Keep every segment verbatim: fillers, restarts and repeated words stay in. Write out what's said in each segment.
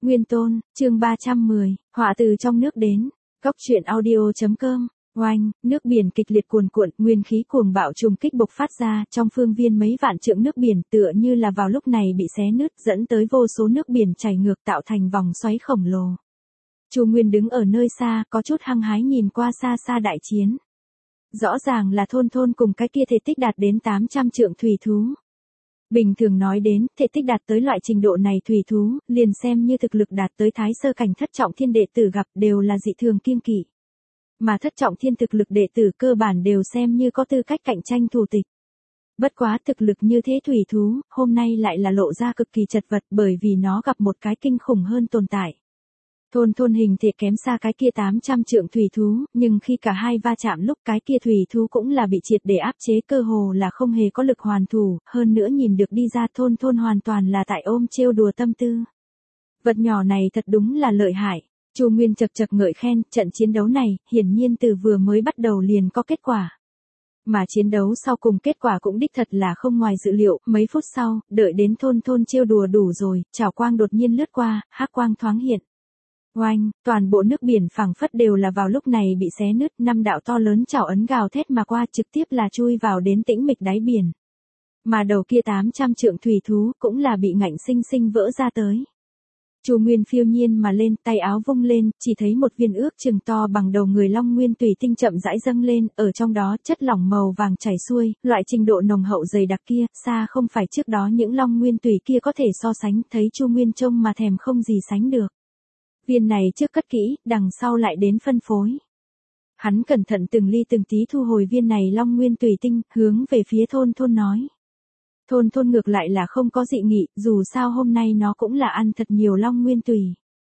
Nguyên Tôn, chương ba trăm mười, họa từ trong nước đến. Góc truyện audio chấm com. Oanh, nước biển kịch liệt cuồn cuộn, nguyên khí cuồng bạo trùng kích bộc phát ra, trong phương viên mấy vạn trượng nước biển tựa như là vào lúc này bị xé nứt, dẫn tới vô số nước biển chảy ngược tạo thành vòng xoáy khổng lồ. Chu Nguyên đứng ở nơi xa, có chút hăng hái nhìn qua xa xa đại chiến. Rõ ràng là thôn thôn cùng cái kia thể tích đạt đến tám trăm trượng thủy thú. Bình thường nói đến, thể tích đạt tới loại trình độ này thủy thú, liền xem như thực lực đạt tới thái sơ cảnh thất trọng thiên đệ tử gặp đều là dị thường kiêng kỵ. Mà thất trọng thiên thực lực đệ tử cơ bản đều xem như có tư cách cạnh tranh thù tịch. Bất quá thực lực như thế thủy thú, hôm nay lại là lộ ra cực kỳ chật vật bởi vì nó gặp một cái kinh khủng hơn tồn tại. Thôn thôn hình thể kém xa cái kia tám trăm trượng thủy thú, nhưng khi cả hai va chạm lúc cái kia thủy thú cũng là bị triệt để áp chế cơ hồ là không hề có lực hoàn thủ, hơn nữa nhìn được đi ra thôn thôn hoàn toàn là tại ôm trêu đùa tâm tư. Vật nhỏ này thật đúng là lợi hại, Chu Nguyên chật chật ngợi khen, trận chiến đấu này, hiển nhiên từ vừa mới bắt đầu liền có kết quả. Mà chiến đấu sau cùng kết quả cũng đích thật là không ngoài dự liệu, mấy phút sau, đợi đến thôn thôn trêu đùa đủ rồi, chảo quang đột nhiên lướt qua, hắc quang thoáng hiện. Oanh, toàn bộ nước biển phẳng phất đều là vào lúc này bị xé nứt, năm đạo to lớn chảo ấn gào thét mà qua trực tiếp là chui vào đến tĩnh mịch đáy biển. Mà đầu kia tám trăm trượng thủy thú cũng là bị ngạnh sinh sinh vỡ ra tới. Chu Nguyên phiêu nhiên mà lên, tay áo vung lên, chỉ thấy một viên ước chừng to bằng đầu người long nguyên tùy tinh chậm rãi dâng lên, ở trong đó chất lỏng màu vàng chảy xuôi, loại trình độ nồng hậu dày đặc kia, xa không phải trước đó những long nguyên tùy kia có thể so sánh, thấy Chu Nguyên trông mà thèm không gì sánh được. Viên này trước cất kỹ, đằng sau lại đến phân phối. Hắn cẩn thận từng ly từng tí thu hồi viên này long nguyên tùy tinh, hướng về phía thôn thôn nói. Thôn thôn ngược lại là không có dị nghị, dù sao hôm nay nó cũng là ăn thật nhiều long nguyên tùy.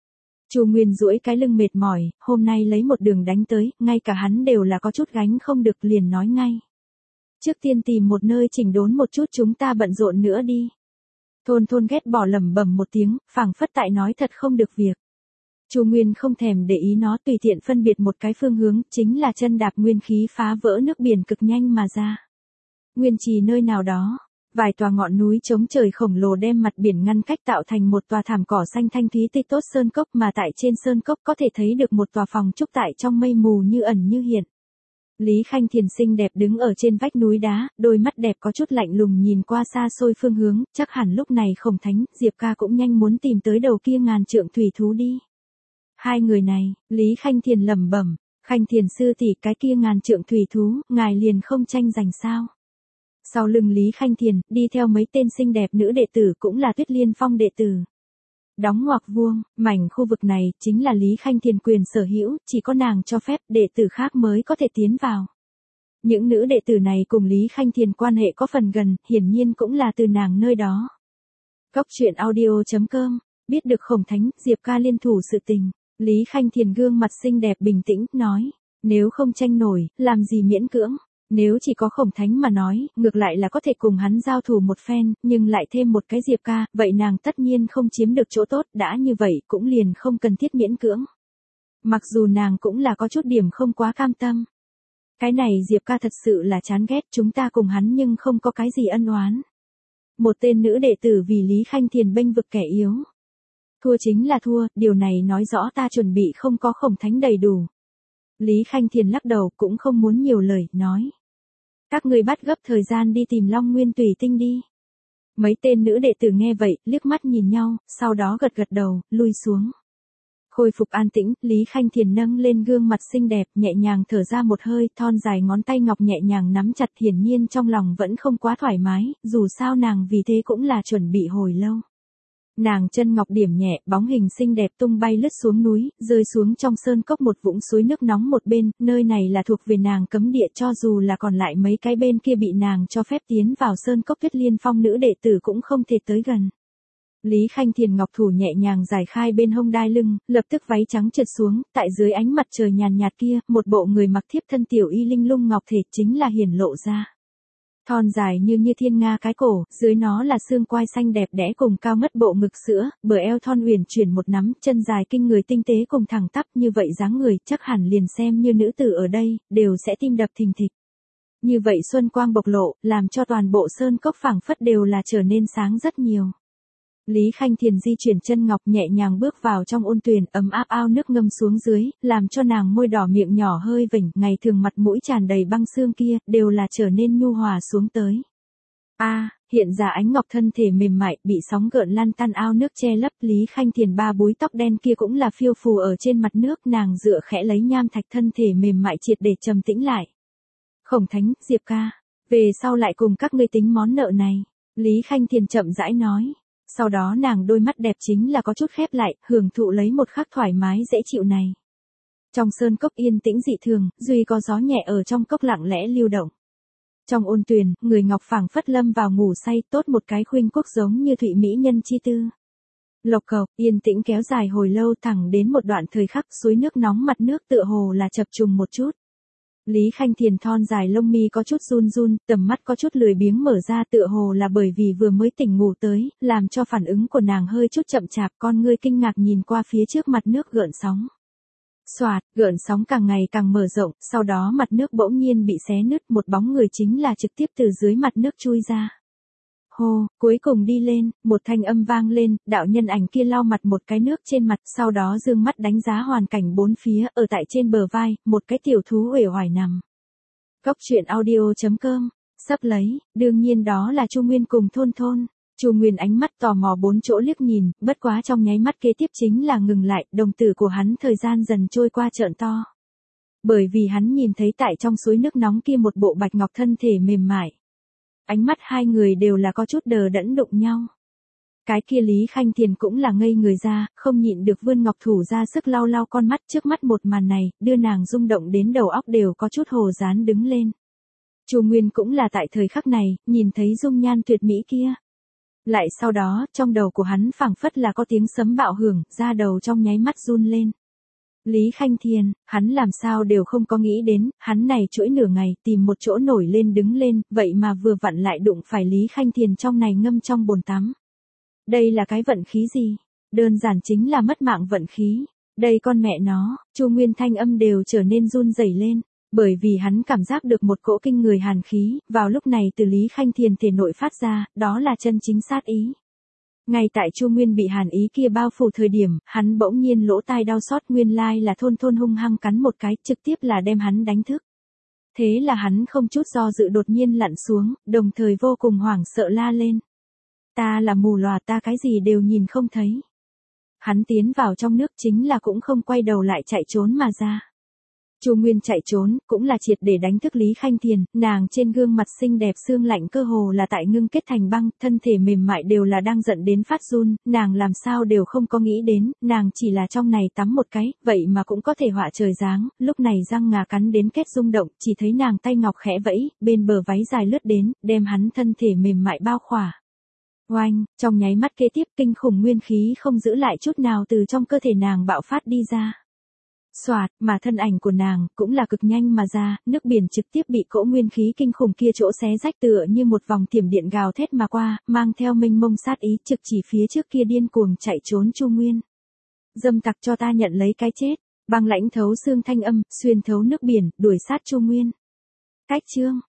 Chu Nguyên duỗi cái lưng mệt mỏi, hôm nay lấy một đường đánh tới, ngay cả hắn đều là có chút gánh không được liền nói ngay. Trước tiên tìm một nơi chỉnh đốn một chút chúng ta bận rộn nữa đi. Thôn thôn ghét bỏ lẩm bẩm một tiếng, phảng phất tại nói thật không được việc. Chu Nguyên không thèm để ý nó, tùy tiện phân biệt một cái phương hướng, chính là chân đạp nguyên khí phá vỡ nước biển cực nhanh mà ra. Nguyên trì nơi nào đó, vài tòa ngọn núi chống trời khổng lồ đem mặt biển ngăn cách tạo thành một tòa thảm cỏ xanh thanh thúy tươi tốt sơn cốc, mà tại trên sơn cốc có thể thấy được một tòa phòng trúc tại trong mây mù như ẩn như hiện. Lý Khanh Thiền xinh đẹp đứng ở trên vách núi đá, đôi mắt đẹp có chút lạnh lùng nhìn qua xa xôi phương hướng, chắc hẳn lúc này Khổng Thánh, Diệp Ca cũng nhanh muốn tìm tới đầu kia ngàn trượng thủy thú đi. Hai người này, Lý Khanh Thiền lẩm bẩm, Khanh Thiền sư tỷ, cái kia ngàn trượng thủy thú, ngài liền không tranh giành sao? Sau lưng Lý Khanh Thiền, đi theo mấy tên xinh đẹp nữ đệ tử cũng là Tuyết Liên Phong đệ tử. Đóng ngoặc vuông, mảnh khu vực này chính là Lý Khanh Thiền quyền sở hữu, chỉ có nàng cho phép đệ tử khác mới có thể tiến vào. Những nữ đệ tử này cùng Lý Khanh Thiền quan hệ có phần gần, hiển nhiên cũng là từ nàng nơi đó. Góc truyện audio chấm com, biết được Khổng Thánh, Diệp Ca liên thủ sự tình, Lý Khanh Thiền gương mặt xinh đẹp bình tĩnh, nói, nếu không tranh nổi, làm gì miễn cưỡng. Nếu chỉ có Khổng Thánh mà nói, ngược lại là có thể cùng hắn giao thủ một phen, nhưng lại thêm một cái Diệp Ca, vậy nàng tất nhiên không chiếm được chỗ tốt, đã như vậy cũng liền không cần thiết miễn cưỡng. Mặc dù nàng cũng là có chút điểm không quá cam tâm. Cái này Diệp Ca thật sự là chán ghét, chúng ta cùng hắn nhưng không có cái gì ân oán. Một tên nữ đệ tử vì Lý Khanh Thiền bênh vực kẻ yếu. Thua chính là thua, điều này nói rõ ta chuẩn bị không có Khổng Thánh đầy đủ. Lý Khanh Thiền lắc đầu, cũng không muốn nhiều lời, nói. Các người bắt gấp thời gian đi tìm Long Nguyên Tùy Tinh đi. Mấy tên nữ đệ tử nghe vậy, liếc mắt nhìn nhau, sau đó gật gật đầu, lui xuống. Khôi phục an tĩnh, Lý Khanh Thiền nâng lên gương mặt xinh đẹp, nhẹ nhàng thở ra một hơi, thon dài ngón tay ngọc nhẹ nhàng nắm chặt, hiển nhiên trong lòng vẫn không quá thoải mái, dù sao nàng vì thế cũng là chuẩn bị hồi lâu. Nàng chân ngọc điểm nhẹ, bóng hình xinh đẹp tung bay lướt xuống núi, rơi xuống trong sơn cốc một vũng suối nước nóng một bên, nơi này là thuộc về nàng cấm địa, cho dù là còn lại mấy cái bên kia bị nàng cho phép tiến vào sơn cốc, Tuyết Liên Phong nữ đệ tử cũng không thể tới gần. Lý Khanh Thiền ngọc thủ nhẹ nhàng giải khai bên hông đai lưng, lập tức váy trắng trượt xuống, tại dưới ánh mặt trời nhàn nhạt kia, một bộ người mặc thiếp thân tiểu y linh lung ngọc thể chính là hiển lộ ra. Thon dài như như thiên nga cái cổ, dưới nó là xương quai xanh đẹp đẽ cùng cao ngất bộ ngực sữa, bờ eo thon uyển chuyển một nắm, chân dài kinh người tinh tế cùng thẳng tắp, như vậy dáng người, chắc hẳn liền xem như nữ tử ở đây, đều sẽ tim đập thình thịch. Như vậy xuân quang bộc lộ, làm cho toàn bộ sơn cốc phảng phất đều là trở nên sáng rất nhiều. Lý Khanh Thiền di chuyển chân ngọc nhẹ nhàng bước vào trong ôn tuyền, ấm áp ao nước ngâm xuống dưới, làm cho nàng môi đỏ miệng nhỏ hơi vểnh, ngày thường mặt mũi tràn đầy băng xương kia, đều là trở nên nhu hòa xuống tới. A, hiện ra ánh ngọc thân thể mềm mại, bị sóng gợn lan tan ao nước che lấp, Lý Khanh Thiền ba búi tóc đen kia cũng là phiêu phù ở trên mặt nước, nàng dựa khẽ lấy nham thạch thân thể mềm mại triệt để trầm tĩnh lại. Khổng Thánh, Diệp ca, về sau lại cùng các ngươi tính món nợ này, Lý Khanh Thiền chậm rãi nói. Sau đó nàng đôi mắt đẹp chính là có chút khép lại, hưởng thụ lấy một khắc thoải mái dễ chịu này. Trong sơn cốc yên tĩnh dị thường, duy có gió nhẹ ở trong cốc lặng lẽ lưu động. Trong ôn tuyền, người ngọc phảng phất lâm vào ngủ say, tốt một cái khuynh quốc giống như thụy mỹ nhân chi tư. Lộc cộc, yên tĩnh kéo dài hồi lâu, thẳng đến một đoạn thời khắc, suối nước nóng mặt nước tựa hồ là chập trùng một chút. Lý Khanh Thiền thon dài lông mi có chút run run, tầm mắt có chút lười biếng mở ra, tựa hồ là bởi vì vừa mới tỉnh ngủ tới, làm cho phản ứng của nàng hơi chút chậm chạp, con ngươi kinh ngạc nhìn qua phía trước mặt nước gợn sóng. Xoạt, gợn sóng càng ngày càng mở rộng, sau đó mặt nước bỗng nhiên bị xé nứt, một bóng người chính là trực tiếp từ dưới mặt nước chui ra. Hô, cuối cùng đi lên, một thanh âm vang lên, đạo nhân ảnh kia lau mặt một cái nước trên mặt, sau đó dương mắt đánh giá hoàn cảnh bốn phía, ở tại trên bờ vai, một cái tiểu thú uể oải nằm. Cốc truyện audio chấm com, sắp lấy, đương nhiên đó là Chu Nguyên cùng Thôn Thôn. Chu Nguyên ánh mắt tò mò bốn chỗ liếc nhìn, bất quá trong nháy mắt kế tiếp chính là ngừng lại, đồng tử của hắn thời gian dần trôi qua trợn to. Bởi vì hắn nhìn thấy tại trong suối nước nóng kia một bộ bạch ngọc thân thể mềm mại. Ánh mắt hai người đều là có chút đờ đẫn đụng nhau. Cái kia Lý Khanh Thiền cũng là ngây người ra, không nhịn được vươn ngọc thủ ra sức lau lau con mắt, trước mắt một màn này, đưa nàng rung động đến đầu óc đều có chút hồ dán đứng lên. Chu Nguyên cũng là tại thời khắc này, nhìn thấy dung nhan tuyệt mỹ kia. Lại sau đó, trong đầu của hắn phảng phất là có tiếng sấm bạo hưởng, da đầu trong nháy mắt run lên. Lý Khanh Thiền, hắn làm sao đều không có nghĩ đến, hắn này chuỗi nửa ngày, tìm một chỗ nổi lên đứng lên, vậy mà vừa vặn lại đụng phải Lý Khanh Thiền trong này ngâm trong bồn tắm. Đây là cái vận khí gì? Đơn giản chính là mất mạng vận khí. Đây con mẹ nó, Chu Nguyên thanh âm đều trở nên run rẩy lên, bởi vì hắn cảm giác được một cỗ kinh người hàn khí, vào lúc này từ Lý Khanh Thiền thể nội phát ra, đó là chân chính sát ý. Ngay tại Chu Nguyên bị hàn ý kia bao phủ thời điểm, hắn bỗng nhiên lỗ tai đau xót, nguyên lai là Thôn Thôn hung hăng cắn một cái, trực tiếp là đem hắn đánh thức. Thế là hắn không chút do dự đột nhiên lặn xuống, đồng thời vô cùng hoảng sợ la lên. Ta là mù lòa, ta cái gì đều nhìn không thấy. Hắn tiến vào trong nước chính là cũng không quay đầu lại chạy trốn mà ra. Chu Nguyên chạy trốn, cũng là triệt để đánh thức Lý Khanh Thiền, nàng trên gương mặt xinh đẹp xương lạnh cơ hồ là tại ngưng kết thành băng, thân thể mềm mại đều là đang giận đến phát run, nàng làm sao đều không có nghĩ đến, nàng chỉ là trong này tắm một cái, vậy mà cũng có thể họa trời giáng, lúc này răng ngà cắn đến kết rung động, chỉ thấy nàng tay ngọc khẽ vẫy, bên bờ váy dài lướt đến, đem hắn thân thể mềm mại bao khỏa. Oanh, trong nháy mắt kế tiếp kinh khủng nguyên khí không giữ lại chút nào từ trong cơ thể nàng bạo phát đi ra. Xoạt, mà thân ảnh của nàng, cũng là cực nhanh mà ra, nước biển trực tiếp bị cỗ nguyên khí kinh khủng kia chỗ xé rách tựa như một vòng thiểm điện gào thét mà qua, mang theo mênh mông sát ý trực chỉ phía trước kia điên cuồng chạy trốn Chu Nguyên. Dâm tặc cho ta nhận lấy cái chết, băng lãnh thấu xương thanh âm, xuyên thấu nước biển, đuổi sát Chu Nguyên. Cách chương.